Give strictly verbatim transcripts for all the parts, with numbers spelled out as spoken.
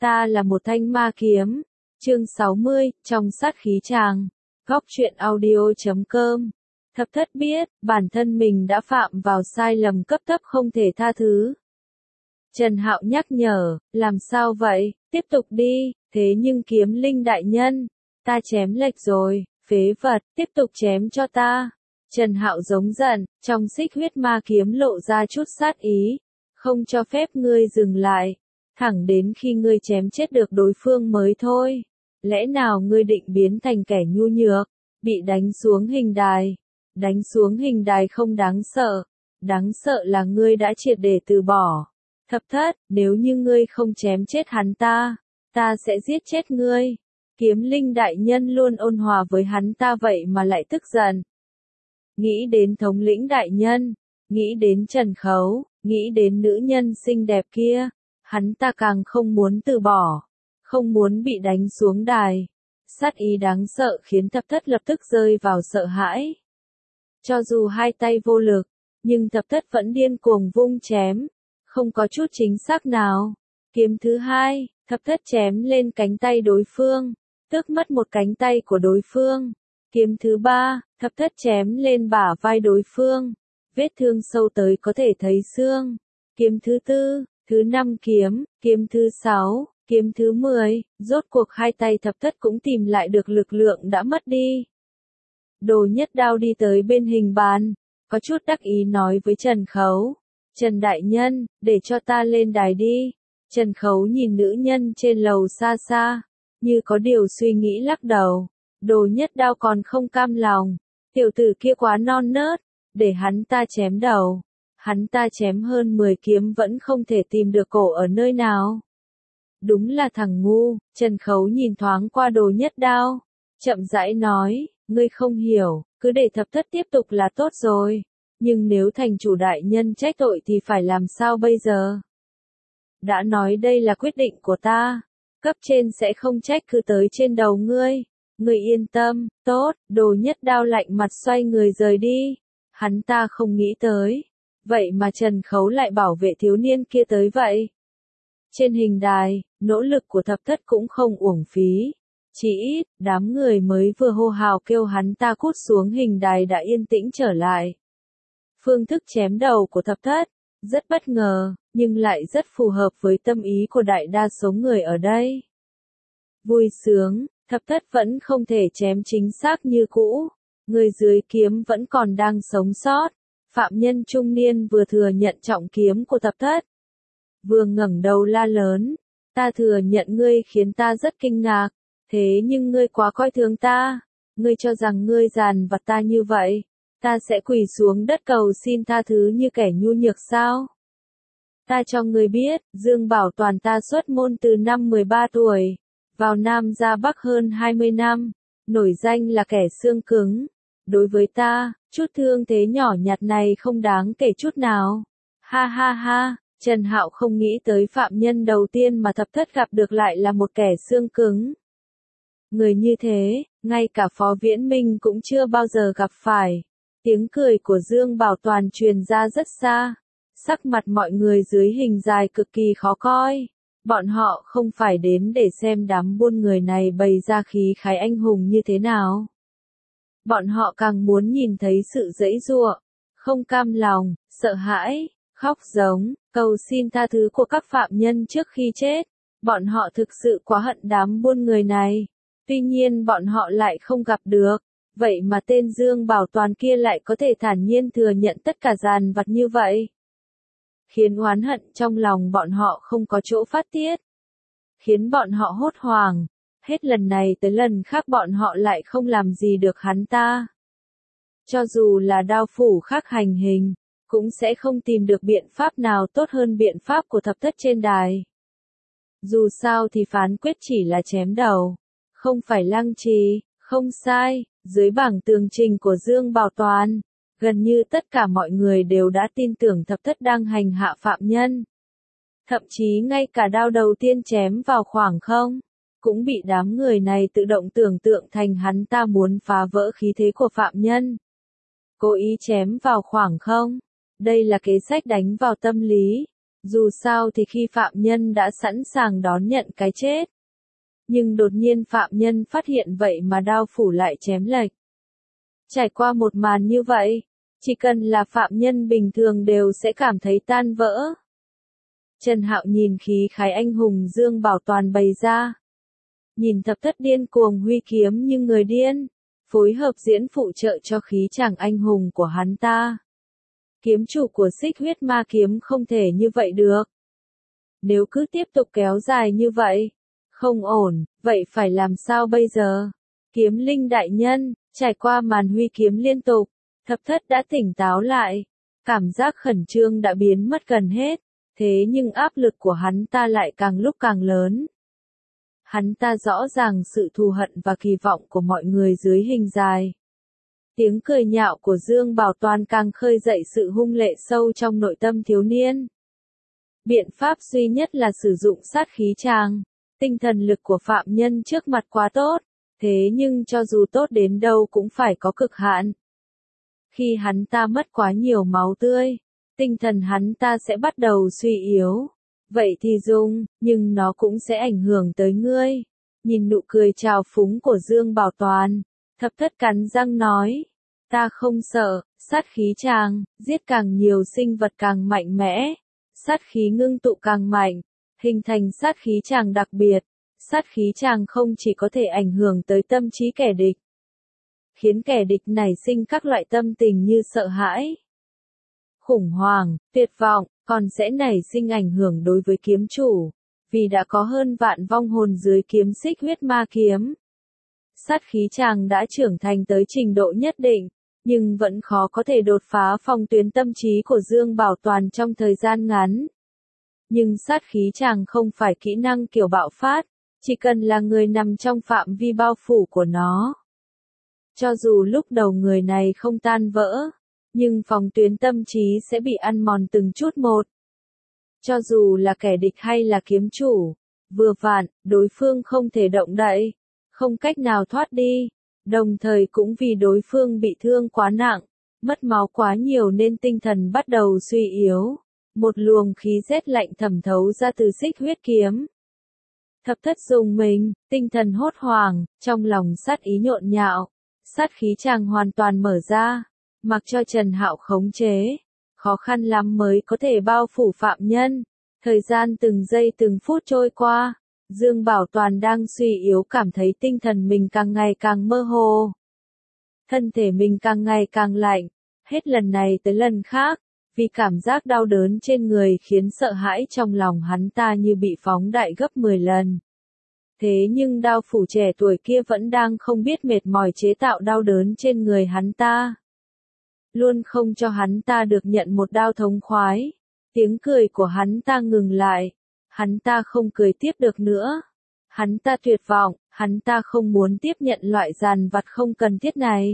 Ta là một thanh ma kiếm. Chương sáu mươi, trong sát khí tràng. Góc truyện audio chấm com. Thập thất biết, bản thân mình đã phạm vào sai lầm cấp thấp không thể tha thứ. Trần Hạo nhắc nhở, làm sao vậy, tiếp tục đi, thế nhưng kiếm linh đại nhân, ta chém lệch rồi, phế vật, tiếp tục chém cho ta. Trần Hạo giống giận, trong xích huyết ma kiếm lộ ra chút sát ý, không cho phép ngươi dừng lại, thẳng đến khi ngươi chém chết được đối phương mới thôi. Lẽ nào ngươi định biến thành kẻ nhu nhược, bị đánh xuống hình đài? Đánh xuống hình đài không đáng sợ, đáng sợ là ngươi đã triệt để từ bỏ. Thập thất, nếu như ngươi không chém chết hắn ta, ta sẽ giết chết ngươi. Kiếm linh đại nhân luôn ôn hòa với hắn ta vậy mà lại tức giận. Nghĩ đến thống lĩnh đại nhân, nghĩ đến Trần Khấu, nghĩ đến nữ nhân xinh đẹp kia, hắn ta càng không muốn từ bỏ, không muốn bị đánh xuống đài. Sát ý đáng sợ khiến thập thất lập tức rơi vào sợ hãi. Cho dù hai tay vô lực, nhưng thập thất vẫn điên cuồng vung chém, không có chút chính xác nào. Kiếm thứ hai, thập thất chém lên cánh tay đối phương, tước mất một cánh tay của đối phương. Kiếm thứ ba, thập thất chém lên bả vai đối phương, vết thương sâu tới có thể thấy xương. Kiếm thứ tư, thứ năm kiếm, kiếm thứ sáu, kiếm thứ mười, rốt cuộc hai tay thập thất cũng tìm lại được lực lượng đã mất đi. Đồ Nhất Đao đi tới bên hình bàn, có chút đắc ý nói với Trần Khấu, Trần Đại Nhân, để cho ta lên đài đi. Trần Khấu nhìn nữ nhân trên lầu xa xa, như có điều suy nghĩ lắc đầu. Đồ Nhất Đao còn không cam lòng, tiểu tử kia quá non nớt, để hắn ta chém đầu. Hắn ta chém hơn mười kiếm vẫn không thể tìm được cổ ở nơi nào. Đúng là thằng ngu. Trần Khấu nhìn thoáng qua Đồ Nhất Đao, chậm rãi nói, ngươi không hiểu, cứ để thập thất tiếp tục là tốt rồi. Nhưng nếu thành chủ đại nhân trách tội thì phải làm sao bây giờ? Đã nói đây là quyết định của ta, cấp trên sẽ không trách cứ tới trên đầu ngươi. Ngươi yên tâm, tốt. Đồ Nhất Đao lạnh mặt xoay người rời đi. Hắn ta không nghĩ tới, vậy mà Trần Khấu lại bảo vệ thiếu niên kia tới vậy. Trên hình đài, nỗ lực của thập thất cũng không uổng phí. Chỉ ít, đám người mới vừa hô hào kêu hắn ta cút xuống hình đài đã yên tĩnh trở lại. Phương thức chém đầu của thập thất, rất bất ngờ, nhưng lại rất phù hợp với tâm ý của đại đa số người ở đây. Vui sướng, thập thất vẫn không thể chém chính xác như cũ. Người dưới kiếm vẫn còn đang sống sót. Phạm nhân trung niên vừa thừa nhận trọng kiếm của thập thất, vừa ngẩng đầu la lớn, ta thừa nhận ngươi khiến ta rất kinh ngạc, thế nhưng ngươi quá coi thường ta, ngươi cho rằng ngươi dàn vặt ta như vậy, ta sẽ quỳ xuống đất cầu xin tha thứ như kẻ nhu nhược sao? Ta cho ngươi biết, Dương Bảo Toàn ta xuất môn từ năm mười ba tuổi, vào Nam ra Bắc hơn hai mươi năm, nổi danh là kẻ xương cứng. Đối với ta, chút thương thế nhỏ nhặt này không đáng kể chút nào. Ha ha ha, Trần Hạo không nghĩ tới phạm nhân đầu tiên mà thập thất gặp được lại là một kẻ xương cứng. Người như thế, ngay cả Phó Viễn Minh cũng chưa bao giờ gặp phải. Tiếng cười của Dương Bảo Toàn truyền ra rất xa. Sắc mặt mọi người dưới hình dài cực kỳ khó coi. Bọn họ không phải đến để xem đám buôn người này bày ra khí khái anh hùng như thế nào. Bọn họ càng muốn nhìn thấy sự giãy giụa, không cam lòng, sợ hãi, khóc giống, cầu xin tha thứ của các phạm nhân trước khi chết. Bọn họ thực sự quá hận đám buôn người này. Tuy nhiên bọn họ lại không gặp được. Vậy mà tên Dương Bảo Toàn kia lại có thể thản nhiên thừa nhận tất cả dàn vặt như vậy. Khiến oán hận trong lòng bọn họ không có chỗ phát tiết. Khiến bọn họ hốt hoảng. Hết lần này tới lần khác bọn họ lại không làm gì được hắn ta. Cho dù là đao phủ khác hành hình, cũng sẽ không tìm được biện pháp nào tốt hơn biện pháp của thập thất trên đài. Dù sao thì phán quyết chỉ là chém đầu, không phải lăng trì, không sai. Dưới bảng tường trình của Dương Bảo Toàn, gần như tất cả mọi người đều đã tin tưởng thập thất đang hành hạ phạm nhân. Thậm chí ngay cả đao đầu tiên chém vào khoảng không, cũng bị đám người này tự động tưởng tượng thành hắn ta muốn phá vỡ khí thế của phạm nhân. Cố ý chém vào khoảng không. Đây là kế sách đánh vào tâm lý. Dù sao thì khi phạm nhân đã sẵn sàng đón nhận cái chết. Nhưng đột nhiên phạm nhân phát hiện vậy mà đao phủ lại chém lệch. Trải qua một màn như vậy, chỉ cần là phạm nhân bình thường đều sẽ cảm thấy tan vỡ. Trần Hạo nhìn khí khái anh hùng Dương Bảo Toàn bày ra. Nhìn thập thất điên cuồng huy kiếm như người điên, phối hợp diễn phụ trợ cho khí chàng anh hùng của hắn ta. Kiếm chủ của Xích Huyết Ma Kiếm không thể như vậy được. Nếu cứ tiếp tục kéo dài như vậy, không ổn, vậy phải làm sao bây giờ? Kiếm linh đại nhân, trải qua màn huy kiếm liên tục, thập thất đã tỉnh táo lại. Cảm giác khẩn trương đã biến mất gần hết, thế nhưng áp lực của hắn ta lại càng lúc càng lớn. Hắn ta rõ ràng sự thù hận và kỳ vọng của mọi người dưới hình dài. Tiếng cười nhạo của Dương Bảo Toàn càng khơi dậy sự hung lệ sâu trong nội tâm thiếu niên. Biện pháp duy nhất là sử dụng sát khí tràng. Tinh thần lực của phạm nhân trước mặt quá tốt, thế nhưng cho dù tốt đến đâu cũng phải có cực hạn. Khi hắn ta mất quá nhiều máu tươi, tinh thần hắn ta sẽ bắt đầu suy yếu. Vậy thì dùng, nhưng nó cũng sẽ ảnh hưởng tới ngươi. Nhìn nụ cười trào phúng của Dương Bảo Toàn, thập thất cắn răng nói. Ta không sợ, sát khí tràng, giết càng nhiều sinh vật càng mạnh mẽ. Sát khí ngưng tụ càng mạnh, hình thành sát khí tràng đặc biệt. Sát khí tràng không chỉ có thể ảnh hưởng tới tâm trí kẻ địch, khiến kẻ địch nảy sinh các loại tâm tình như sợ hãi, khủng hoảng, tuyệt vọng, còn sẽ nảy sinh ảnh hưởng đối với kiếm chủ, vì đã có hơn vạn vong hồn dưới kiếm Xích Huyết Ma Kiếm. Sát khí tràng đã trưởng thành tới trình độ nhất định, nhưng vẫn khó có thể đột phá phong tuyến tâm trí của Dương Bảo Toàn trong thời gian ngắn. Nhưng sát khí tràng không phải kỹ năng kiểu bạo phát, chỉ cần là người nằm trong phạm vi bao phủ của nó. Cho dù lúc đầu người này không tan vỡ, nhưng phòng tuyến tâm trí sẽ bị ăn mòn từng chút một. Cho dù là kẻ địch hay là kiếm chủ, vừa vặn, đối phương không thể động đậy, không cách nào thoát đi, đồng thời cũng vì đối phương bị thương quá nặng, mất máu quá nhiều nên tinh thần bắt đầu suy yếu. Một luồng khí rét lạnh thẩm thấu ra từ Xích Huyết Kiếm. Thập thất dùng mình, tinh thần hốt hoảng, trong lòng sát ý nhộn nhạo, sát khí tràng hoàn toàn mở ra, mặc cho Trần Hạo khống chế, khó khăn lắm mới có thể bao phủ phạm nhân. Thời gian từng giây từng phút trôi qua, Dương Bảo Toàn đang suy yếu cảm thấy tinh thần mình càng ngày càng mơ hồ. Thân thể mình càng ngày càng lạnh, hết lần này tới lần khác, vì cảm giác đau đớn trên người khiến sợ hãi trong lòng hắn ta như bị phóng đại gấp mười lần. Thế nhưng đao phủ trẻ tuổi kia vẫn đang không biết mệt mỏi chế tạo đau đớn trên người hắn ta. Luôn không cho hắn ta được nhận một đao thống khoái. Tiếng cười của hắn ta ngừng lại. Hắn ta không cười tiếp được nữa. Hắn ta tuyệt vọng, hắn ta không muốn tiếp nhận loại dàn vặt không cần thiết này.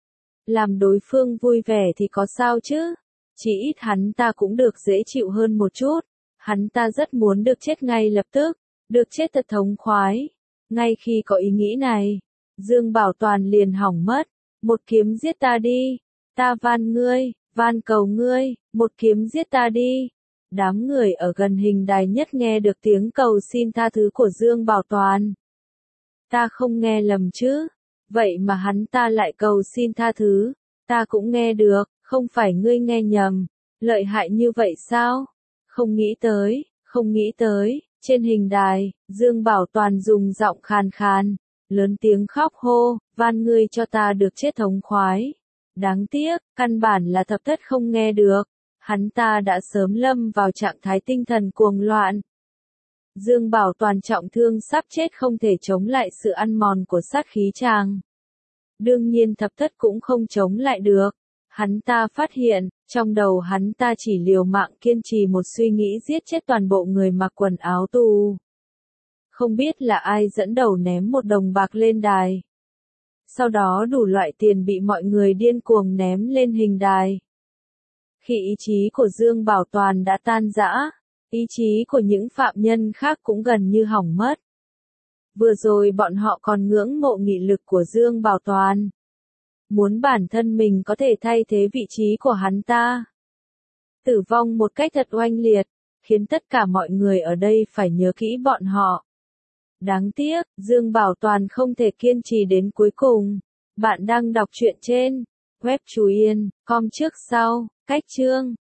Làm đối phương vui vẻ thì có sao chứ? Chỉ ít hắn ta cũng được dễ chịu hơn một chút. Hắn ta rất muốn được chết ngay lập tức, được chết thật thống khoái. Ngay khi có ý nghĩ này, Dương Bảo Toàn liền hỏng mất. Một kiếm giết ta đi, ta van ngươi, van cầu ngươi, một kiếm giết ta đi. Đám người ở gần hình đài nhất nghe được tiếng cầu xin tha thứ của Dương Bảo Toàn. Ta không nghe lầm chứ? Vậy mà hắn ta lại cầu xin tha thứ. Ta cũng nghe được, không phải ngươi nghe nhầm. Lợi hại như vậy sao? Không nghĩ tới, không nghĩ tới. Trên hình đài, Dương Bảo Toàn dùng giọng khàn khàn, lớn tiếng khóc hô, van ngươi cho ta được chết thống khoái. Đáng tiếc, căn bản là thập thất không nghe được. Hắn ta đã sớm lâm vào trạng thái tinh thần cuồng loạn. Dương Bảo Toàn trọng thương sắp chết không thể chống lại sự ăn mòn của sát khí tràng. Đương nhiên thập thất cũng không chống lại được. Hắn ta phát hiện, trong đầu hắn ta chỉ liều mạng kiên trì một suy nghĩ giết chết toàn bộ người mặc quần áo tù. Không biết là ai dẫn đầu ném một đồng bạc lên đài. Sau đó đủ loại tiền bị mọi người điên cuồng ném lên hình đài. Khi ý chí của Dương Bảo Toàn đã tan rã, ý chí của những phạm nhân khác cũng gần như hỏng mất. Vừa rồi bọn họ còn ngưỡng mộ nghị lực của Dương Bảo Toàn. Muốn bản thân mình có thể thay thế vị trí của hắn ta. Tử vong một cách thật oanh liệt, khiến tất cả mọi người ở đây phải nhớ kỹ bọn họ. Đáng tiếc, Dương Bảo Toàn không thể kiên trì đến cuối cùng. Bạn đang đọc truyện trên web Chú Yên chấm com trước sau, cách chương.